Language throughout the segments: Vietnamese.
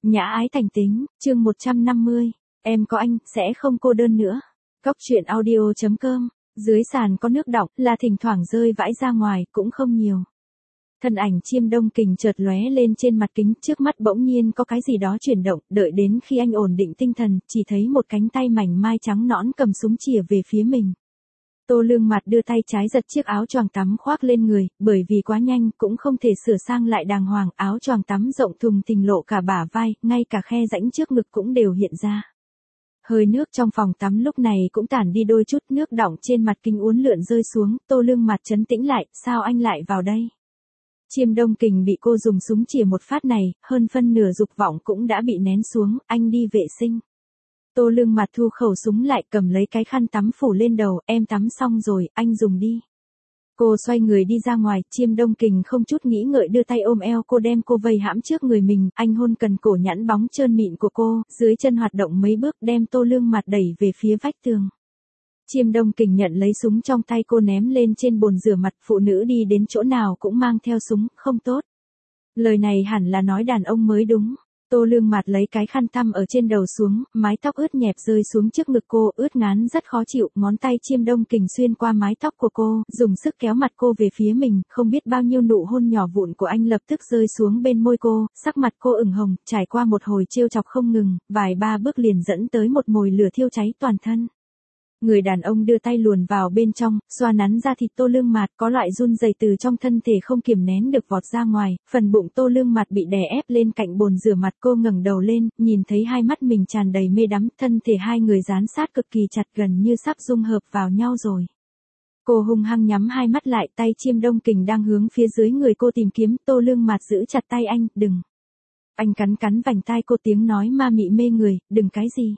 Nhã ái thành tính, chương 150, em có anh, sẽ không cô đơn nữa. Cóc truyện audio.com, dưới sàn có nước đọng, là thỉnh thoảng rơi vãi ra ngoài, cũng không nhiều. Thân ảnh Chiêm Đông Kình chợt lóe lên trên mặt kính, trước mắt bỗng nhiên có cái gì đó chuyển động, đợi đến khi anh ổn định tinh thần, chỉ thấy một cánh tay mảnh mai trắng nõn cầm súng chĩa về phía mình. Tô Lương Mặt đưa tay trái giật chiếc áo choàng tắm khoác lên người, bởi vì quá nhanh cũng không thể sửa sang lại đàng hoàng, áo choàng tắm rộng thùng thình lộ cả bả vai, ngay cả khe rãnh trước ngực cũng đều hiện ra. Hơi nước trong phòng tắm lúc này cũng tản đi đôi chút, nước đọng trên mặt kính uốn lượn rơi xuống, Tô Lương Mặt trấn tĩnh lại, sao anh lại vào đây? Chiêm Đông Kình bị cô dùng súng chĩa một phát này, hơn phân nửa dục vọng cũng đã bị nén xuống, anh đi vệ sinh. Tô Lương Mặt thu khẩu súng lại, cầm lấy cái khăn tắm phủ lên đầu, em tắm xong rồi, anh dùng đi. Cô xoay người đi ra ngoài, Chiêm Đông Kình không chút nghĩ ngợi đưa tay ôm eo cô, đem cô vây hãm trước người mình, anh hôn cần cổ nhẵn bóng trơn mịn của cô, dưới chân hoạt động mấy bước đem Tô Lương Mặt đẩy về phía vách tường. Chiêm Đông Kình nhận lấy súng trong tay cô ném lên trên bồn rửa mặt, phụ nữ đi đến chỗ nào cũng mang theo súng, không tốt. Lời này hẳn là nói đàn ông mới đúng. Tô Lương Mặt lấy cái khăn tăm ở trên đầu xuống, mái tóc ướt nhẹp rơi xuống trước ngực cô, ướt ngán rất khó chịu, ngón tay Chiêm Đông Kình xuyên qua mái tóc của cô, dùng sức kéo mặt cô về phía mình, không biết bao nhiêu nụ hôn nhỏ vụn của anh lập tức rơi xuống bên môi cô, sắc mặt cô ửng hồng, trải qua một hồi trêu chọc không ngừng, vài ba bước liền dẫn tới một mồi lửa thiêu cháy toàn thân. Người đàn ông đưa tay luồn vào bên trong, xoa nắn ra thịt Tô Lương Mặt, có loại run rẩy từ trong thân thể không kiềm nén được vọt ra ngoài, phần bụng Tô Lương Mặt bị đè ép lên cạnh bồn rửa mặt, cô ngẩng đầu lên, nhìn thấy hai mắt mình tràn đầy mê đắm, thân thể hai người dán sát cực kỳ chặt, gần như sắp dung hợp vào nhau rồi. Cô hung hăng nhắm hai mắt lại, tay Chiêm Đông Kình đang hướng phía dưới người cô tìm kiếm, Tô Lương Mặt giữ chặt tay anh, đừng. Anh cắn vành tai cô, tiếng nói ma mị mê người, đừng cái gì.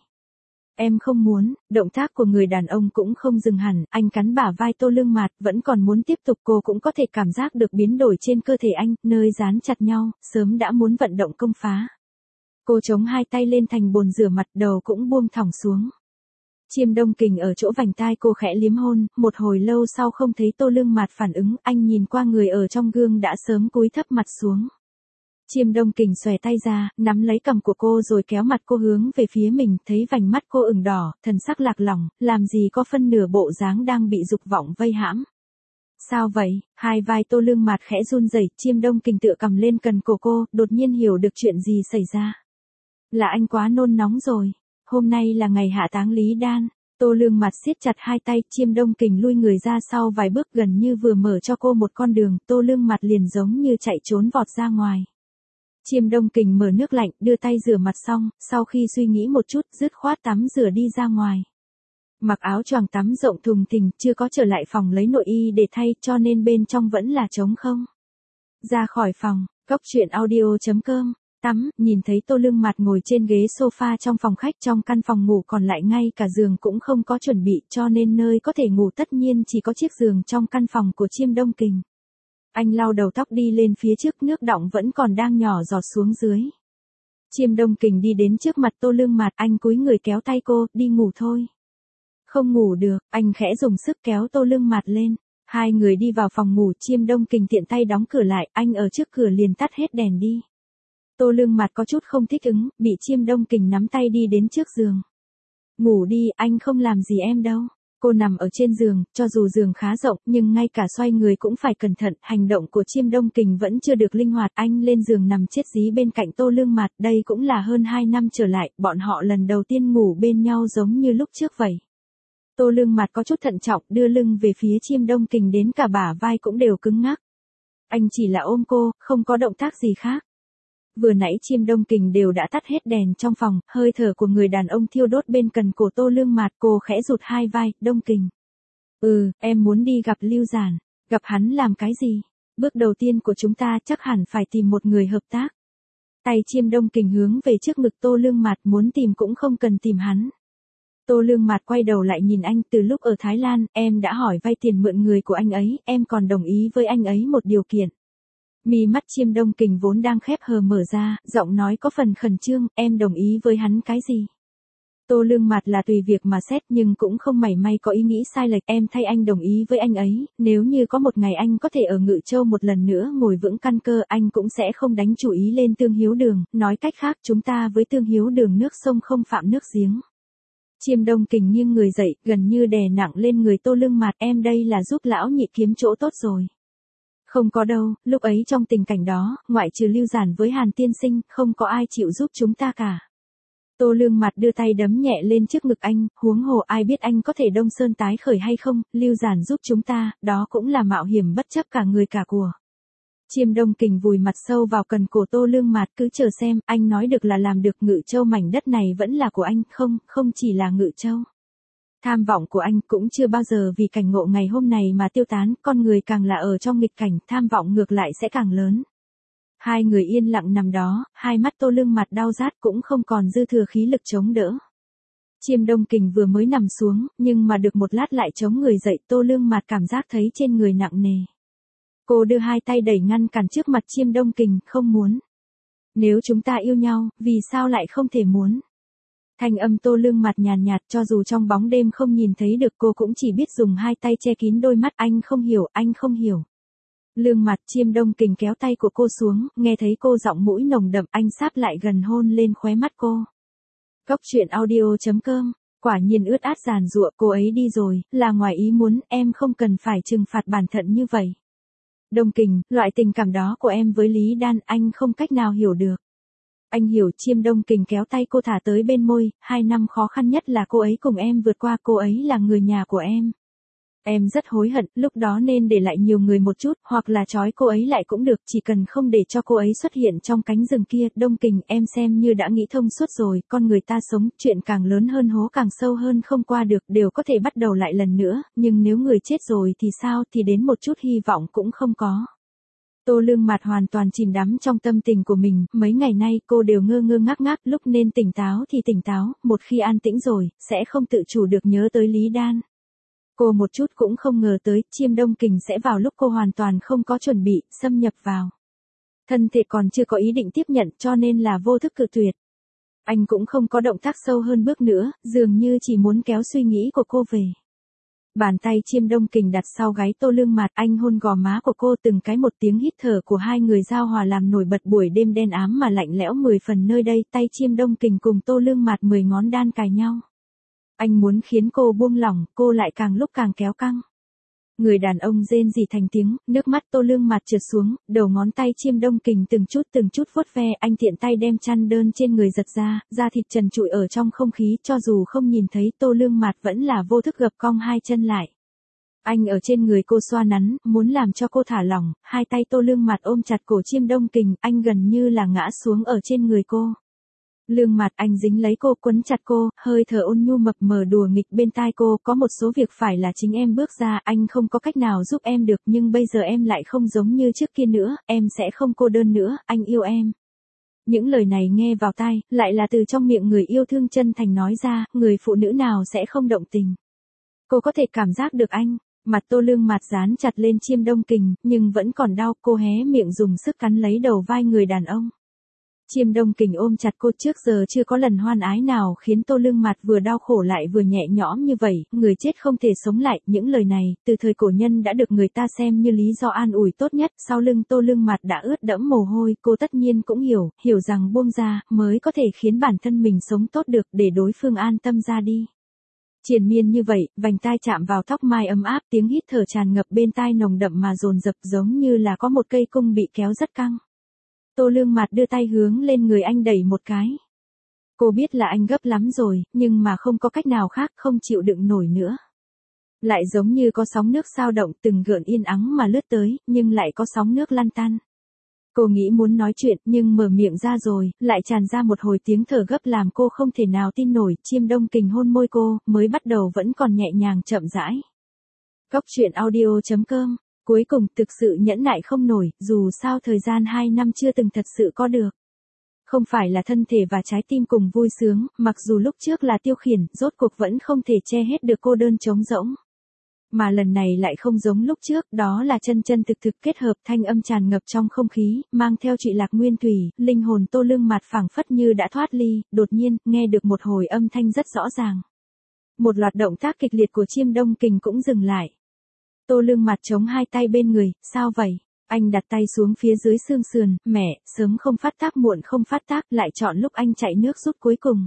Em không muốn, động tác của người đàn ông cũng không dừng hẳn, anh cắn bả vai Tô Lương Mặt, vẫn còn muốn tiếp tục, cô cũng có thể cảm giác được biến đổi trên cơ thể anh, nơi dán chặt nhau, sớm đã muốn vận động công phá. Cô chống hai tay lên thành bồn rửa mặt, đầu cũng buông thõng xuống. Chiêm Đông Kình ở chỗ vành tai cô khẽ liếm hôn, một hồi lâu sau không thấy Tô Lương Mặt phản ứng, anh nhìn qua người ở trong gương đã sớm cúi thấp mặt xuống. Chiêm Đông Kình xòe tay ra, nắm lấy cằm của cô rồi kéo mặt cô hướng về phía mình, thấy vành mắt cô ửng đỏ, thần sắc lạc lòng, làm gì có phân nửa bộ dáng đang bị dục vọng vây hãm. Sao vậy? Hai vai Tô Lương Mặt khẽ run rẩy, Chiêm Đông Kình tựa cầm lên cần cổ cô, đột nhiên hiểu được chuyện gì xảy ra. Là anh quá nôn nóng rồi. Hôm nay là ngày hạ táng Lý Đan. Tô Lương Mặt siết chặt hai tay, Chiêm Đông Kình lui người ra sau vài bước, gần như vừa mở cho cô một con đường, Tô Lương Mặt liền giống như chạy trốn vọt ra ngoài. Chiêm Đông Kình mở nước lạnh, đưa tay rửa mặt xong, sau khi suy nghĩ một chút, dứt khoát tắm rửa đi ra ngoài. Mặc áo choàng tắm rộng thùng thình, chưa có trở lại phòng lấy nội y để thay, cho nên bên trong vẫn là trống không. Ra khỏi phòng, cóc truyện audio.com, tắm, nhìn thấy Tô Lương Mặt ngồi trên ghế sofa trong phòng khách, trong căn phòng ngủ còn lại ngay cả giường cũng không có chuẩn bị, cho nên nơi có thể ngủ tất nhiên chỉ có chiếc giường trong căn phòng của Chiêm Đông Kình. Anh lau đầu tóc đi lên phía trước, nước đọng vẫn còn đang nhỏ giọt xuống dưới. Chiêm Đông Kình đi đến trước mặt Tô Lương Mặt, anh cúi người kéo tay cô, đi ngủ thôi. Không ngủ được, anh khẽ dùng sức kéo Tô Lương Mặt lên. Hai người đi vào phòng ngủ, Chiêm Đông Kình tiện tay đóng cửa lại, anh ở trước cửa liền tắt hết đèn đi. Tô Lương Mặt có chút không thích ứng, bị Chiêm Đông Kình nắm tay đi đến trước giường. Ngủ đi, anh không làm gì em đâu. Cô nằm ở trên giường, cho dù giường khá rộng, nhưng ngay cả xoay người cũng phải cẩn thận, hành động của Chiêm Đông Kình vẫn chưa được linh hoạt, anh lên giường nằm chết dí bên cạnh Tô Lương Mặt, đây cũng là hơn 2 năm trở lại, bọn họ lần đầu tiên ngủ bên nhau giống như lúc trước vậy. Tô Lương Mặt có chút thận trọng, đưa lưng về phía Chiêm Đông Kình, đến cả bả vai cũng đều cứng ngắc. Anh chỉ là ôm cô, không có động tác gì khác. Vừa nãy Chiêm Đông Kình đều đã tắt hết đèn trong phòng, hơi thở của người đàn ông thiêu đốt bên cần cổ Tô Lương Mặt, cô khẽ rụt hai vai, Đông Kình. Em muốn đi gặp Lưu Giản. Gặp hắn làm cái gì? Bước đầu tiên của chúng ta chắc hẳn phải tìm một người hợp tác. Tay Chiêm Đông Kình hướng về trước ngực Tô Lương Mặt, muốn tìm cũng không cần tìm hắn. Tô Lương Mặt quay đầu lại nhìn anh, từ lúc ở Thái Lan, em đã hỏi vay tiền mượn người của anh ấy, em còn đồng ý với anh ấy một điều kiện. Mí mắt Chiêm Đông Kình vốn đang khép hờ mở ra, giọng nói có phần khẩn trương, em đồng ý với hắn cái gì? Tô Lương Mạt là tùy việc mà xét nhưng cũng không mảy may có ý nghĩ sai lệch. Em thay anh đồng ý với anh ấy, nếu như có một ngày anh có thể ở Ngự Châu một lần nữa ngồi vững căn cơ, anh cũng sẽ không đánh chủ ý lên Tương Hiếu Đường, nói cách khác chúng ta với Tương Hiếu Đường nước sông không phạm nước giếng. Chiêm Đông Kình nghiêng người dậy, gần như đè nặng lên người Tô Lương Mạt, em đây là giúp lão nhị kiếm chỗ tốt rồi. Không có đâu, lúc ấy trong tình cảnh đó, ngoại trừ Lưu Giản với Hàn tiên sinh, không có ai chịu giúp chúng ta cả. Tô Lương Mạt đưa tay đấm nhẹ lên trước ngực anh, huống hồ ai biết anh có thể Đông Sơn tái khởi hay không, Lưu Giản giúp chúng ta, đó cũng là mạo hiểm bất chấp cả người cả của. Chiêm Đông Kình vùi mặt sâu vào cần cổ Tô Lương Mạt, cứ chờ xem, anh nói được là làm được. Ngự Châu mảnh đất này vẫn là của anh, không chỉ là Ngự Châu. Tham vọng của anh cũng chưa bao giờ vì cảnh ngộ ngày hôm này mà tiêu tán, con người càng là ở trong nghịch cảnh, tham vọng ngược lại sẽ càng lớn. Hai người yên lặng nằm đó, hai mắt Tô Lương Mạt đau rát cũng không còn dư thừa khí lực chống đỡ. Chiêm Đông Kình vừa mới nằm xuống, nhưng mà được một lát lại chống người dậy, Tô Lương Mạt cảm giác thấy trên người nặng nề. Cô đưa hai tay đẩy ngăn cản trước mặt Chiêm Đông Kình, không muốn. Nếu chúng ta yêu nhau, vì sao lại không thể muốn? Thanh âm Tô Lương Mạt nhàn nhạt, cho dù trong bóng đêm không nhìn thấy được, cô cũng chỉ biết dùng hai tay che kín đôi mắt. Anh không hiểu, anh không hiểu. Lương Mạt. Chiêm Đông Kình kéo tay của cô xuống, nghe thấy cô giọng mũi nồng đậm, anh sáp lại gần hôn lên khóe mắt cô. Cốc truyện audio.com, quả nhiên ướt át giàn giụa, cô ấy đi rồi, là ngoài ý muốn, em không cần phải trừng phạt bản thân như vậy. Đông Kình, loại tình cảm đó của em với Lý Đan, anh không cách nào hiểu được. Anh hiểu. Chiêm Đông Kình kéo tay cô thả tới bên môi, 2 năm khó khăn nhất là cô ấy cùng em vượt qua, cô ấy là người nhà của em. Em rất hối hận, lúc đó nên để lại nhiều người một chút, hoặc là trói cô ấy lại cũng được, chỉ cần không để cho cô ấy xuất hiện trong cánh rừng kia. Đông Kình, em xem như đã nghĩ thông suốt rồi, con người ta sống, chuyện càng lớn hơn hố càng sâu hơn không qua được, đều có thể bắt đầu lại lần nữa, nhưng nếu người chết rồi thì sao, thì đến một chút hy vọng cũng không có. Tô Lương Mạt hoàn toàn chìm đắm trong tâm tình của mình, mấy ngày nay cô đều ngơ ngơ ngác ngác, lúc nên tỉnh táo thì tỉnh táo, một khi an tĩnh rồi, sẽ không tự chủ được nhớ tới Lý Đan. Cô một chút cũng không ngờ tới, Chiêm Đông Kình sẽ vào lúc cô hoàn toàn không có chuẩn bị, xâm nhập vào. Thân thể còn chưa có ý định tiếp nhận, cho nên là vô thức cự tuyệt. Anh cũng không có động tác sâu hơn bước nữa, dường như chỉ muốn kéo suy nghĩ của cô về. Bàn tay Chiêm Đông Kình đặt sau gáy Tô Lương Mạt, anh hôn gò má của cô, từng cái một tiếng hít thở của hai người giao hòa làm nổi bật buổi đêm đen ám mà lạnh lẽo 10 phần nơi đây. Tay Chiêm Đông Kình cùng Tô Lương Mạt 10 ngón đan cài nhau. Anh muốn khiến cô buông lỏng, cô lại càng lúc càng kéo căng. Người đàn ông rên rỉ thành tiếng, nước mắt Tô Lương Mạt trượt xuống, đầu ngón tay Chiêm Đông Kình từng chút vuốt ve, anh tiện tay đem chăn đơn trên người giật ra, da thịt trần trụi ở trong không khí, cho dù không nhìn thấy, Tô Lương Mạt vẫn là vô thức gập cong hai chân lại. Anh ở trên người cô xoa nắn, muốn làm cho cô thả lỏng, hai tay Tô Lương Mạt ôm chặt cổ Chiêm Đông Kình, anh gần như là ngã xuống ở trên người cô. Lương Mạt, anh dính lấy cô, quấn chặt cô, hơi thở ôn nhu mập mờ đùa nghịch bên tai cô, có một số việc phải là chính em bước ra, anh không có cách nào giúp em được, nhưng bây giờ em lại không giống như trước kia nữa, em sẽ không cô đơn nữa, anh yêu em. Những lời này nghe vào tai, lại là từ trong miệng người yêu thương chân thành nói ra, người phụ nữ nào sẽ không động tình. Cô có thể cảm giác được anh. Mặt Tô Lương Mạt dán chặt lên Chiêm Đông Kình, nhưng vẫn còn đau, cô hé miệng dùng sức cắn lấy đầu vai người đàn ông. Chiêm Đông Kình ôm chặt cô, trước giờ chưa có lần hoan ái nào khiến Tô Lương Mạt vừa đau khổ lại vừa nhẹ nhõm như vậy, người chết không thể sống lại, những lời này, từ thời cổ nhân đã được người ta xem như lý do an ủi tốt nhất, sau lưng Tô Lương Mạt đã ướt đẫm mồ hôi, cô tất nhiên cũng hiểu rằng buông ra, mới có thể khiến bản thân mình sống tốt được, để đối phương an tâm ra đi. Triền miên như vậy, vành tai chạm vào tóc mai ấm áp, tiếng hít thở tràn ngập bên tai nồng đậm mà dồn dập, giống như là có một cây cung bị kéo rất căng. Tô Lương Mạt đưa tay hướng lên người anh đẩy một cái. Cô biết là anh gấp lắm rồi, nhưng mà không có cách nào khác, không chịu đựng nổi nữa. Lại giống như có sóng nước xao động, từng gợn yên ắng mà lướt tới, nhưng lại có sóng nước lăn tăn. Cô nghĩ muốn nói chuyện, nhưng mở miệng ra rồi, lại tràn ra một hồi tiếng thở gấp làm cô không thể nào tin nổi. Chiêm Đông Kình hôn môi cô, mới bắt đầu vẫn còn nhẹ nhàng chậm rãi. Cốc truyện audio.com, cuối cùng thực sự nhẫn nại không nổi, dù sao thời gian 2 năm chưa từng thật sự có được. Không phải là thân thể và trái tim cùng vui sướng, mặc dù lúc trước là tiêu khiển, rốt cuộc vẫn không thể che hết được cô đơn trống rỗng. Mà lần này lại không giống lúc trước, đó là chân chân thực thực kết hợp, thanh âm tràn ngập trong không khí, mang theo trụy lạc nguyên thủy, linh hồn Tô Lương Mạt phảng phất như đã thoát ly, đột nhiên, nghe được một hồi âm thanh rất rõ ràng. Một loạt động tác kịch liệt của Chiêm Đông Kình cũng dừng lại. Tô Lương Mạt chống hai tay bên người, sao vậy? Anh đặt tay xuống phía dưới xương sườn, mẹ, sớm không phát tác muộn không phát tác, lại chọn lúc anh chạy nước rút cuối cùng.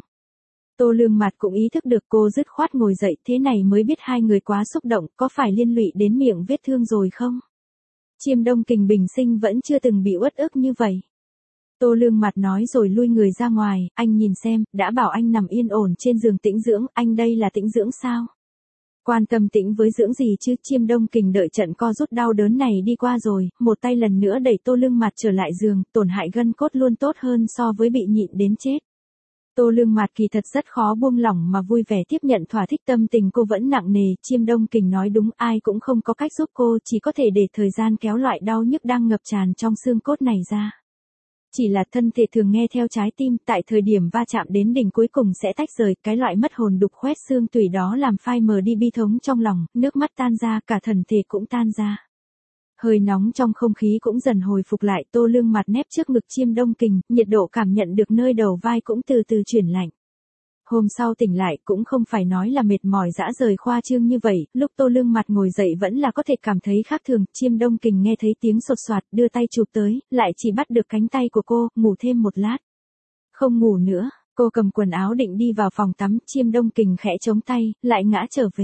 Tô Lương Mạt cũng ý thức được, cô dứt khoát ngồi dậy, thế này mới biết hai người quá xúc động, có phải liên lụy đến miệng vết thương rồi không? Chiêm Đông Kình bình sinh vẫn chưa từng bị uất ức như vậy. Tô Lương Mạt nói rồi lui người ra ngoài, anh nhìn xem, đã bảo anh nằm yên ổn trên giường tĩnh dưỡng, anh đây là tĩnh dưỡng sao? Quan tâm tĩnh với dưỡng gì chứ? Chiêm Đông Kình đợi trận co rút đau đớn này đi qua rồi, một tay lần nữa đẩy Tô Lương Mạt trở lại giường, tổn hại gân cốt luôn tốt hơn so với bị nhịn đến chết. Tô Lương Mạt kỳ thật rất khó buông lỏng mà vui vẻ tiếp nhận thỏa thích, tâm tình cô vẫn nặng nề. Chiêm Đông Kình nói đúng, ai cũng không có cách giúp cô, chỉ có thể để thời gian kéo loại đau nhức đang ngập tràn trong xương cốt này ra. Chỉ là thân thể thường nghe theo trái tim, tại thời điểm va chạm đến đỉnh cuối cùng sẽ tách rời, cái loại mất hồn đục khoét xương tủy đó làm phai mờ đi bi thống trong lòng, nước mắt tan ra, cả thần thể cũng tan ra. Hơi nóng trong không khí cũng dần hồi phục lại, Tô Lương Mạt nép trước ngực Chiêm Đông Kình, nhiệt độ cảm nhận được nơi đầu vai cũng từ từ chuyển lạnh. Hôm sau tỉnh lại cũng không phải nói là mệt mỏi dã rời khoa trương như vậy, lúc Tô Lương Mạt ngồi dậy vẫn là có thể cảm thấy khác thường. Chiêm Đông Kình nghe thấy tiếng sột soạt, đưa tay chụp tới, lại chỉ bắt được cánh tay của cô, ngủ thêm một lát. Không ngủ nữa, cô cầm quần áo định đi vào phòng tắm, Chiêm Đông Kình khẽ chống tay, lại ngã trở về.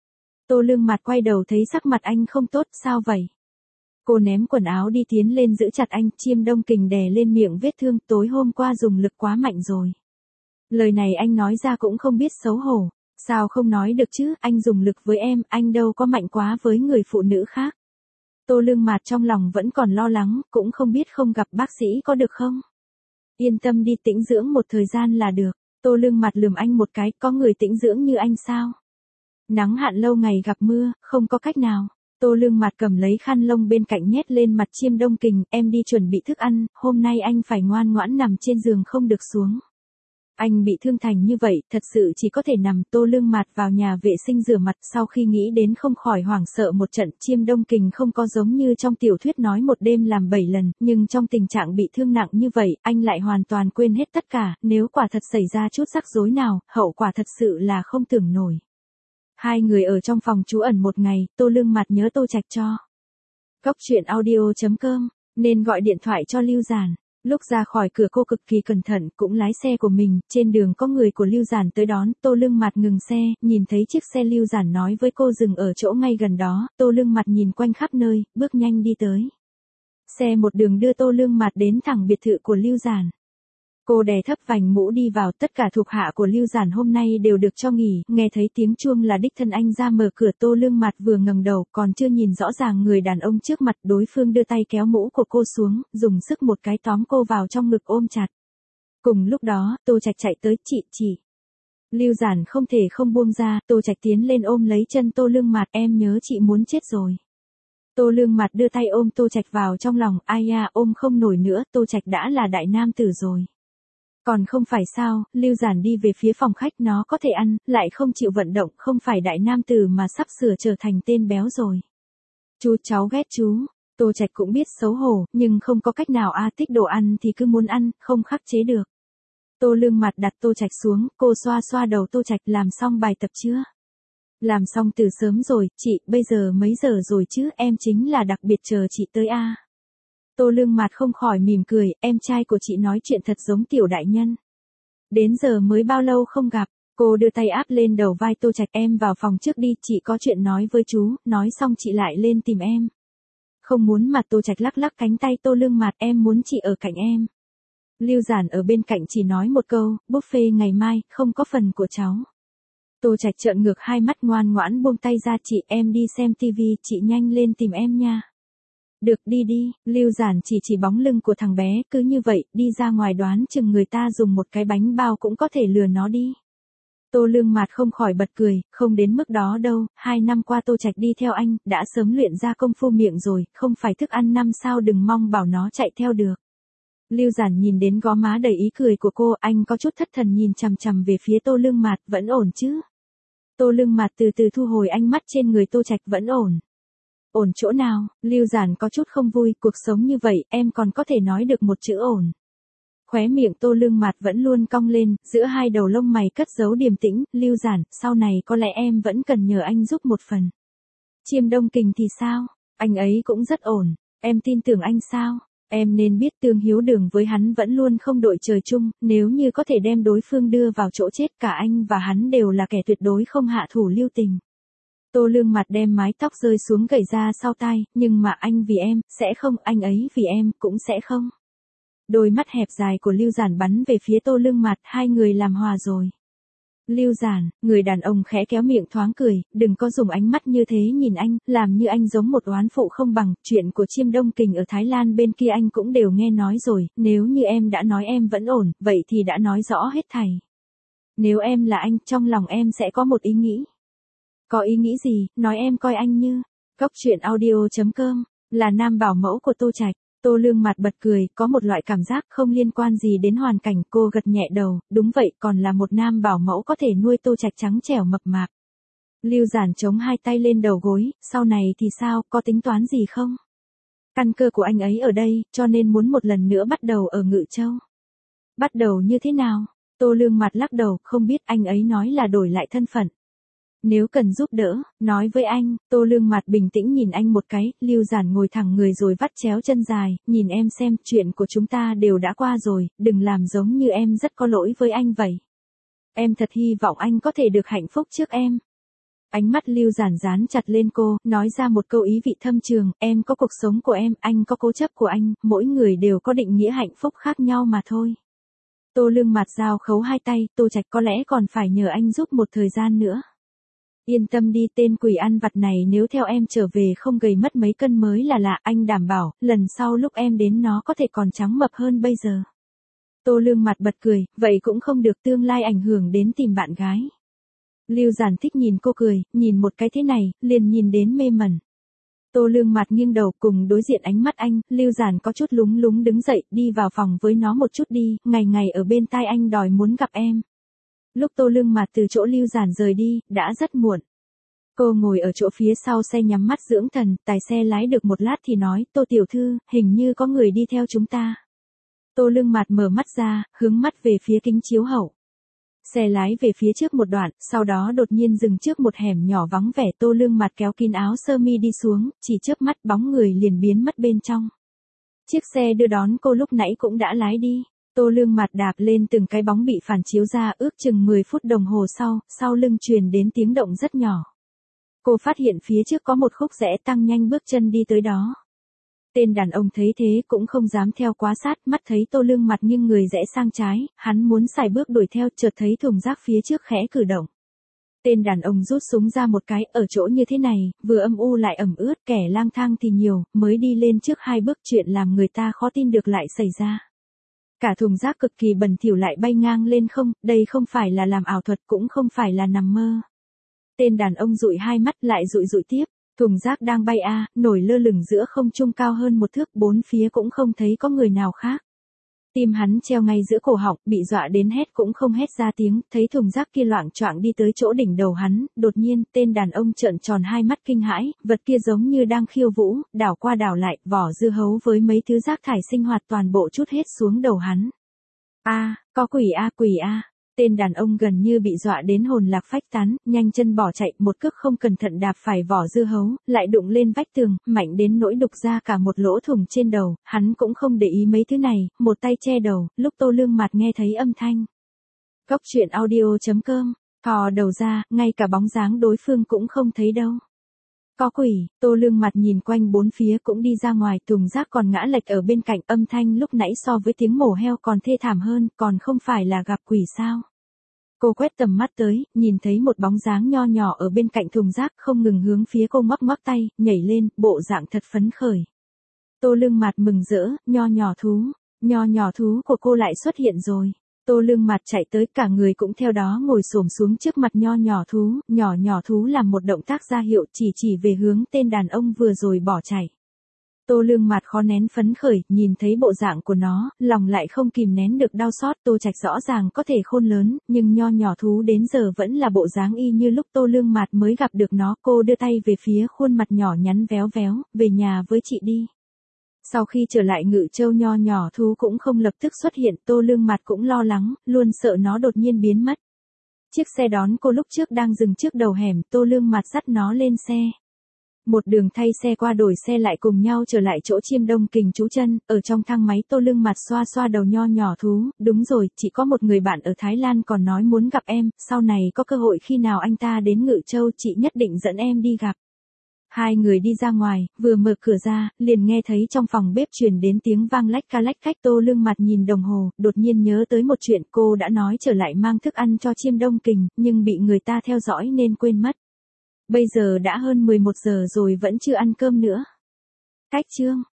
Tô Lương Mạt quay đầu thấy sắc mặt anh không tốt, sao vậy? Cô ném quần áo đi tiến lên giữ chặt anh, Chiêm Đông Kình đè lên miệng vết thương, tối hôm qua dùng lực quá mạnh rồi. Lời này anh nói ra cũng không biết xấu hổ, sao không nói được chứ, anh dùng lực với em, anh đâu có mạnh quá với người phụ nữ khác. Tô Lương Mạt trong lòng vẫn còn lo lắng, cũng không biết không gặp bác sĩ có được không. Yên tâm đi, tĩnh dưỡng một thời gian là được. Tô Lương Mạt lườm anh một cái, có người tĩnh dưỡng như anh sao? Nắng hạn lâu ngày gặp mưa, không có cách nào. Tô Lương Mạt cầm lấy khăn lông bên cạnh nhét lên mặt Chiêm Đông Kình, em đi chuẩn bị thức ăn, hôm nay anh phải ngoan ngoãn nằm trên giường không được xuống. Anh bị thương thành như vậy, thật sự chỉ có thể nằm. Tô Lương Mạt vào nhà vệ sinh rửa mặt, sau khi nghĩ đến không khỏi hoảng sợ một trận. Chiêm Đông Kình không có giống như trong tiểu thuyết nói một đêm làm 7 lần, nhưng trong tình trạng bị thương nặng như vậy, anh lại hoàn toàn quên hết tất cả, nếu quả thật xảy ra chút rắc rối nào, hậu quả thật sự là không tưởng nổi. Hai người ở trong phòng trú ẩn một ngày, Tô Lương Mạt nhớ Tô Trạch cho. Cóc truyện audio.com, nên gọi điện thoại cho Lưu Giản. Lúc ra khỏi cửa cô cực kỳ cẩn thận, cũng lái xe của mình, trên đường có người của Lưu Giản tới đón, Tô Lương Mạt ngừng xe, nhìn thấy chiếc xe Lưu Giản nói với cô dừng ở chỗ ngay gần đó, Tô Lương Mạt nhìn quanh khắp nơi, bước nhanh đi tới. Xe một đường đưa Tô Lương Mạt đến thẳng biệt thự của Lưu Giản. Cô đè thấp vành mũ đi vào, tất cả thuộc hạ của Lưu Giản hôm nay đều được cho nghỉ, nghe thấy tiếng chuông là đích thân anh ra mở cửa. Tô Lương Mạt vừa ngẩng đầu, còn chưa nhìn rõ ràng người đàn ông trước mặt, đối phương đưa tay kéo mũ của cô xuống, dùng sức một cái tóm cô vào trong ngực ôm chặt. Cùng lúc đó, Tô Trạch chạy tới, chị. Lưu Giản không thể không buông ra, Tô Trạch tiến lên ôm lấy chân Tô Lương Mạt, em nhớ chị muốn chết rồi. Tô Lương Mạt đưa tay ôm Tô Trạch vào trong lòng, ai da, ôm không nổi nữa, Tô Trạch đã là đại nam tử rồi. Còn không phải sao? Lưu Giản đi về phía phòng khách, nó có thể ăn, lại không chịu vận động, không phải đại nam tử mà sắp sửa trở thành tên béo rồi. Chú, cháu ghét chú. Tô Trạch cũng biết xấu hổ, nhưng không có cách nào thích đồ ăn thì cứ muốn ăn, không khắc chế được. Tô Lương Mạt đặt Tô Trạch xuống, cô xoa xoa đầu Tô Trạch, làm xong bài tập chưa? Làm xong từ sớm rồi, chị, bây giờ mấy giờ rồi chứ, em chính là đặc biệt chờ chị tới a. Tô Lương Mạt không khỏi mỉm cười, em trai của chị nói chuyện thật giống tiểu đại nhân. Đến giờ mới bao lâu không gặp, cô đưa tay áp lên đầu vai Tô Trạch, em vào phòng trước đi, chị có chuyện nói với chú, nói xong chị lại lên tìm em. Không muốn mà. Tô Trạch lắc lắc cánh tay Tô Lương Mạt, em muốn chị ở cạnh em. Lưu Giản ở bên cạnh chỉ nói một câu, buffet ngày mai, không có phần của cháu. Tô Trạch trợn ngược hai mắt, ngoan ngoãn buông tay ra, chị, em đi xem tivi, chị nhanh lên tìm em nha. Được, đi, Lưu Giản chỉ bóng lưng của thằng bé, cứ như vậy, đi ra ngoài đoán chừng người ta dùng một cái bánh bao cũng có thể lừa nó đi. Tô Lương Mạt không khỏi bật cười, không đến mức đó đâu, 2 năm qua Tô Trạch đi theo anh, đã sớm luyện ra công phu miệng rồi, không phải thức ăn 5 sao đừng mong bảo nó chạy theo được. Lưu Giản nhìn đến gò má đầy ý cười của cô, anh có chút thất thần nhìn chằm chằm về phía Tô Lương Mạt, vẫn ổn chứ? Tô Lương Mạt từ từ thu hồi ánh mắt trên người Tô Trạch. Vẫn ổn. Ổn chỗ nào? Lưu Giản có chút không vui, cuộc sống như vậy, em còn có thể nói được một chữ ổn. Khóe miệng Tô Lương Mạt vẫn luôn cong lên, giữa hai đầu lông mày cất giấu điềm tĩnh. Lưu Giản, sau này có lẽ em vẫn cần nhờ anh giúp một phần. Chiêm Đông Kình thì sao? Anh ấy cũng rất ổn. Em tin tưởng anh sao? Em nên biết Tương Hiếu Đường với hắn vẫn luôn không đội trời chung, nếu như có thể đem đối phương đưa vào chỗ chết, cả anh và hắn đều là kẻ tuyệt đối không hạ thủ lưu tình. Tô Lương Mạt đem mái tóc rơi xuống gầy ra sau tai, nhưng mà anh vì em, sẽ không, anh ấy vì em, cũng sẽ không. Đôi mắt hẹp dài của Lưu Giản bắn về phía Tô Lương Mạt, hai người làm hòa rồi. Lưu Giản, người đàn ông khẽ kéo miệng thoáng cười, đừng có dùng ánh mắt như thế nhìn anh, làm như anh giống một oán phụ không bằng, chuyện của Chiêm Đông Kình ở Thái Lan bên kia anh cũng đều nghe nói rồi, nếu như em đã nói em vẫn ổn, vậy thì đã nói rõ hết thảy. Nếu em là anh, trong lòng em sẽ có một ý nghĩ. Có ý nghĩ gì, nói em coi anh như. Góc truyện audio.com, là nam bảo mẫu của Tô Trạch. Tô Lương Mạt bật cười, có một loại cảm giác không liên quan gì đến hoàn cảnh, cô gật nhẹ đầu, đúng vậy, còn là một nam bảo mẫu có thể nuôi Tô Trạch trắng trẻo mập mạp. Lưu Giản chống hai tay lên đầu gối, sau này thì sao, có tính toán gì không? Căn cơ của anh ấy ở đây, cho nên muốn một lần nữa bắt đầu ở Ngự Châu. Bắt đầu như thế nào? Tô Lương Mạt lắc đầu, không biết, anh ấy nói là đổi lại thân phận. Nếu cần giúp đỡ, nói với anh. Tô Lương Mạt bình tĩnh nhìn anh một cái. Lưu Giản ngồi thẳng người rồi vắt chéo chân dài, nhìn em xem, chuyện của chúng ta đều đã qua rồi, đừng làm giống như em rất có lỗi với anh vậy. Em thật hy vọng anh có thể được hạnh phúc trước em. Ánh mắt Lưu Giản dán chặt lên cô, nói ra một câu ý vị thâm trường, em có cuộc sống của em, anh có cố chấp của anh, mỗi người đều có định nghĩa hạnh phúc khác nhau mà thôi. Tô Lương Mạt giao khấu hai tay, Tô Trạch có lẽ còn phải nhờ anh giúp một thời gian nữa. Yên tâm đi, tên quỷ ăn vặt này nếu theo em trở về không gầy mất mấy cân mới là lạ, anh đảm bảo, lần sau lúc em đến nó có thể còn trắng mập hơn bây giờ. Tô Lương Mạt bật cười, vậy cũng không được, tương lai ảnh hưởng đến tìm bạn gái. Lưu Giản thích nhìn cô cười, nhìn một cái thế này, liền nhìn đến mê mẩn. Tô Lương Mạt nghiêng đầu cùng đối diện ánh mắt anh, Lưu Giản có chút lúng lúng đứng dậy, đi vào phòng với nó một chút đi, ngày ngày ở bên tai anh đòi muốn gặp em. Lúc Tô Lương Mạt từ chỗ Lưu Giản rời đi, đã rất muộn. Cô ngồi ở chỗ phía sau xe nhắm mắt dưỡng thần, tài xe lái được một lát thì nói, Tô tiểu thư, hình như có người đi theo chúng ta. Tô Lương Mạt mở mắt ra, hướng mắt về phía kính chiếu hậu. Xe lái về phía trước một đoạn, sau đó đột nhiên dừng trước một hẻm nhỏ vắng vẻ. Tô Lương Mạt kéo kín áo sơ mi đi xuống, chỉ chớp mắt bóng người liền biến mất bên trong. Chiếc xe đưa đón cô lúc nãy cũng đã lái đi. Tô Lương Mạt đạp lên từng cái bóng bị phản chiếu ra, ước chừng 10 phút đồng hồ sau lưng truyền đến tiếng động rất nhỏ. Cô phát hiện phía trước có một khúc rẽ, tăng nhanh bước chân đi tới đó. Tên đàn ông thấy thế cũng không dám theo quá sát, mắt thấy Tô Lương Mạt nghiêng người rẽ sang trái, hắn muốn xài bước đuổi theo, chợt thấy thùng rác phía trước khẽ cử động. Tên đàn ông rút súng ra một cái, ở chỗ như thế này, vừa âm u lại ẩm ướt, kẻ lang thang thì nhiều, mới đi lên trước hai bước, chuyện làm người ta khó tin được lại xảy ra. Cả thùng rác cực kỳ bẩn thỉu lại bay ngang lên không, đây không phải là làm ảo thuật, cũng không phải là nằm mơ. Tên đàn ông dụi hai mắt lại dụi tiếp, thùng rác đang bay nổi lơ lửng giữa không trung cao hơn một thước, bốn phía cũng không thấy có người nào khác. Tim hắn treo ngay giữa cổ họng, bị dọa đến hét cũng không hét ra tiếng, thấy thùng rác kia loạng choạng đi tới chỗ đỉnh đầu hắn, đột nhiên, tên đàn ông trợn tròn hai mắt kinh hãi, vật kia giống như đang khiêu vũ, đảo qua đảo lại, vỏ dưa hấu với mấy thứ rác thải sinh hoạt toàn bộ trút hết xuống đầu hắn. Có quỷ a. Tên đàn ông gần như bị dọa đến hồn lạc phách tán, nhanh chân bỏ chạy, một cước không cẩn thận đạp phải vỏ dưa hấu, lại đụng lên vách tường, mạnh đến nỗi đục ra cả một lỗ thủng trên đầu, hắn cũng không để ý mấy thứ này, một tay che đầu, lúc Tô Lương Mạt nghe thấy âm thanh. Góc truyện audio.com, thò đầu ra, ngay cả bóng dáng đối phương cũng không thấy đâu. Có quỷ. Tô Lương Mạt nhìn quanh bốn phía cũng đi ra ngoài, thùng rác còn ngã lệch ở bên cạnh, âm thanh lúc nãy so với tiếng mổ heo còn thê thảm hơn, còn không phải là gặp quỷ sao? Cô quét tầm mắt tới, nhìn thấy một bóng dáng nho nhỏ ở bên cạnh thùng rác, không ngừng hướng phía cô ngoắc ngoắc tay, nhảy lên, bộ dạng thật phấn khởi. Tô Lương Mạt mừng rỡ, nho nhỏ thú của cô lại xuất hiện rồi. Tô Lương Mạt chạy tới, cả người cũng theo đó ngồi xổm xuống trước mặt nho nhỏ thú làm một động tác ra hiệu, chỉ về hướng tên đàn ông vừa rồi bỏ chạy. Tô Lương Mạt khó nén phấn khởi, nhìn thấy bộ dạng của nó, lòng lại không kìm nén được đau xót. Tô Trạch rõ ràng có thể khôn lớn, nhưng nho nhỏ thú đến giờ vẫn là bộ dáng y như lúc Tô Lương Mạt mới gặp được nó. Cô đưa tay về phía khuôn mặt nhỏ nhắn véo véo, về nhà với chị đi. Sau khi trở lại Ngự Châu, nho nhỏ thú cũng không lập tức xuất hiện. Tô Lương Mạt cũng lo lắng, luôn sợ nó đột nhiên biến mất. Chiếc xe đón cô lúc trước đang dừng trước đầu hẻm. Tô Lương Mạt dắt nó lên xe. Một đường thay xe qua đổi xe lại cùng nhau trở lại chỗ Chiêm Đông Kình trú chân. Ở trong thang máy, Tô Lương Mạt xoa xoa đầu nho nhỏ thú. Đúng rồi, chị có một người bạn ở Thái Lan còn nói muốn gặp em, sau này có cơ hội khi nào anh ta đến Ngự Châu chị nhất định dẫn em đi gặp. Hai người đi ra ngoài, vừa mở cửa ra, liền nghe thấy trong phòng bếp truyền đến tiếng vang lách cách. Tô Lương Mạt nhìn đồng hồ, đột nhiên nhớ tới một chuyện. Cô đã nói trở lại mang thức ăn cho Chiêm Đông Kình, nhưng bị người ta theo dõi nên quên mất. Bây giờ đã hơn 11 giờ rồi vẫn chưa ăn cơm nữa. Cách chương